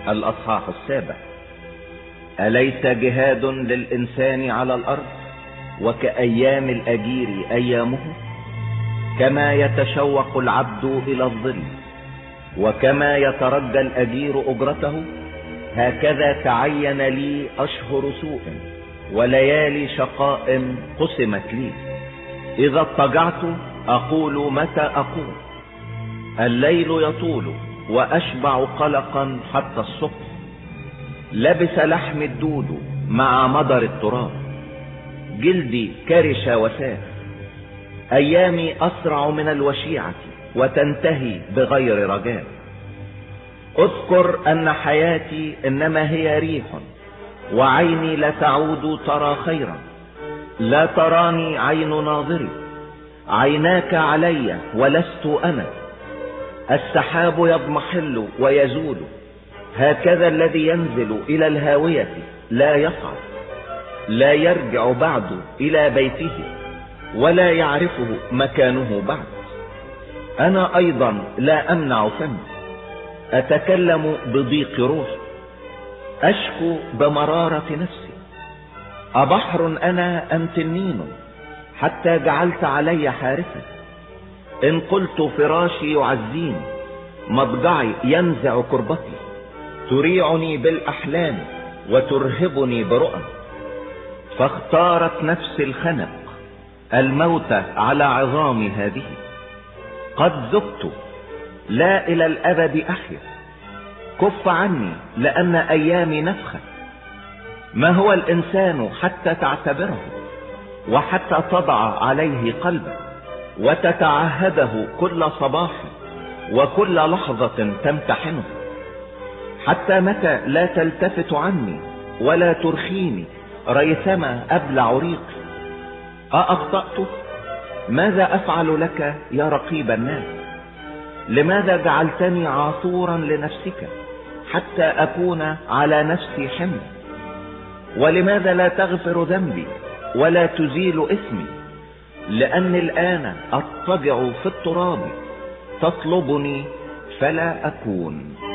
الأصحاح 7. أليس جهاد للإنسان على الأرض وكأيام الأجير أيامه؟ كما يتشوق العبد إلى الظل وكما يترجى الأجير أجرته، هكذا تعين لي أشهر سوء وليالي شقاء قسمت لي. إذا اضطجعت أقول متى أقوم؟ الليل يطول وأشبع قلقا حتى الصبح. لبس لحم الدود مع مضر التراب، جلدي كرش وساف. أيامي أسرع من الوشيعة وتنتهي بغير رجاء. اذكر أن حياتي إنما هي ريح، وعيني لا تعود ترى خيرا. لا تراني عين ناظري، عيناك علي ولست أنا. السحاب يضمحل ويزول، هكذا الذي ينزل إلى الهاوية لا يصعد، لا يرجع بعد إلى بيته ولا يعرفه مكانه بعد. أنا أيضا لا أمنع فمي، أتكلم بضيق روحي، أشكو بمرارة نفسي. أبحر أنا أم تنين حتى جعلت علي حارسا؟ إن قلت فراشي يعزيني، مضجعي ينزع كربتي. تريعني بالأحلام وترهبني برؤى، فاختارت نفسي الخنق الموت على عظام هذه. قد ذقت لا إلى الأبد أحيا، كف عني لأن أيامي نفخة. ما هو الإنسان حتى تعتبره وحتى تضع عليه قلبك وتتعهده كل صباح وكل لحظة تمتحنه؟ حتى متى لا تلتفت عني ولا ترخيني ريثما أبلع ريقي؟ أأخطأت؟ ماذا أفعل لك يا رقيب الناس؟ لماذا جعلتني عاثورا لنفسك حتى أكون على نفسي حمل؟ ولماذا لا تغفر ذنبي ولا تزيل إثمي؟ لأني الآن أضطجع في التراب، تطلبني فلا أكون.